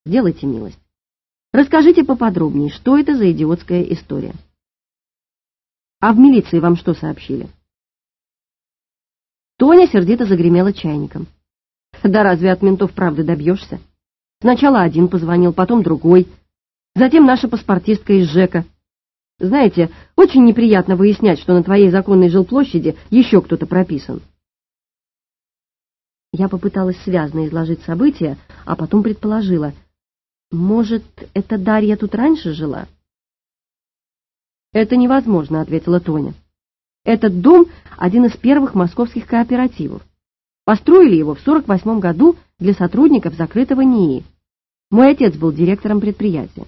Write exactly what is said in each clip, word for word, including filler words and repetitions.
Сделайте милость. Расскажите поподробнее, что это за идиотская история. А в милиции вам что сообщили? Тоня сердито загремела чайником. Да разве от ментов правды добьешься? Сначала один позвонил, потом другой, затем наша паспортистка из ЖЭКа. Знаете, очень неприятно выяснять, что на твоей законной жилплощади еще кто-то прописан. Я попыталась связно изложить события, а потом предположила, может, эта Дарья тут раньше жила? «Это невозможно», — ответила Тоня. «Этот дом — один из первых московских кооперативов. Построили его в сорок восьмом году для сотрудников закрытого НИИ. Мой отец был директором предприятия».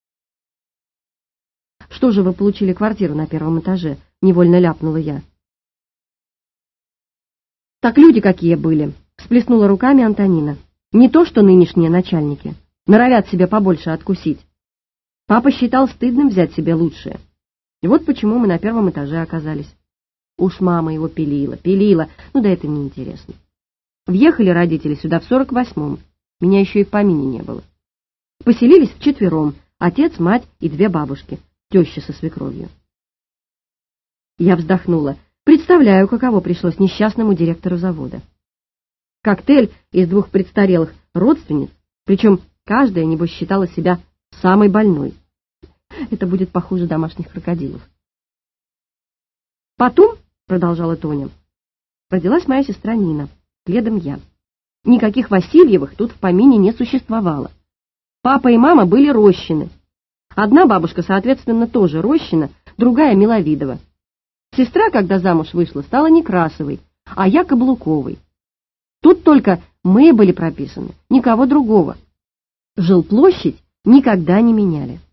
«Что же вы получили квартиру на первом этаже?» — невольно ляпнула я. «Так люди какие были», — всплеснула руками Антонина. «Не то что нынешние начальники. Норовят себе побольше откусить. Папа считал стыдным взять себе лучшее. И вот почему мы на первом этаже оказались. Уж мама его пилила, пилила, ну да это неинтересно. Въехали родители сюда в сорок восьмом, меня еще и в помине не было. Поселились вчетвером, отец, мать и две бабушки, теща со свекровью». Я вздохнула. Представляю, каково пришлось несчастному директору завода. Коктейль из двух престарелых родственниц, причем каждая, небось, считала себя самой больной. Это будет похуже домашних крокодилов. «Потом, — продолжала Тоня, — родилась моя сестра Нина, следом я. Никаких Васильевых тут в помине не существовало. Папа и мама были Рощины. Одна бабушка, соответственно, тоже Рощина, другая — Миловидова. Сестра, когда замуж вышла, стала Некрасовой, а я — Каблуковой. Тут только мы были прописаны, никого другого. Жилплощадь никогда не меняли.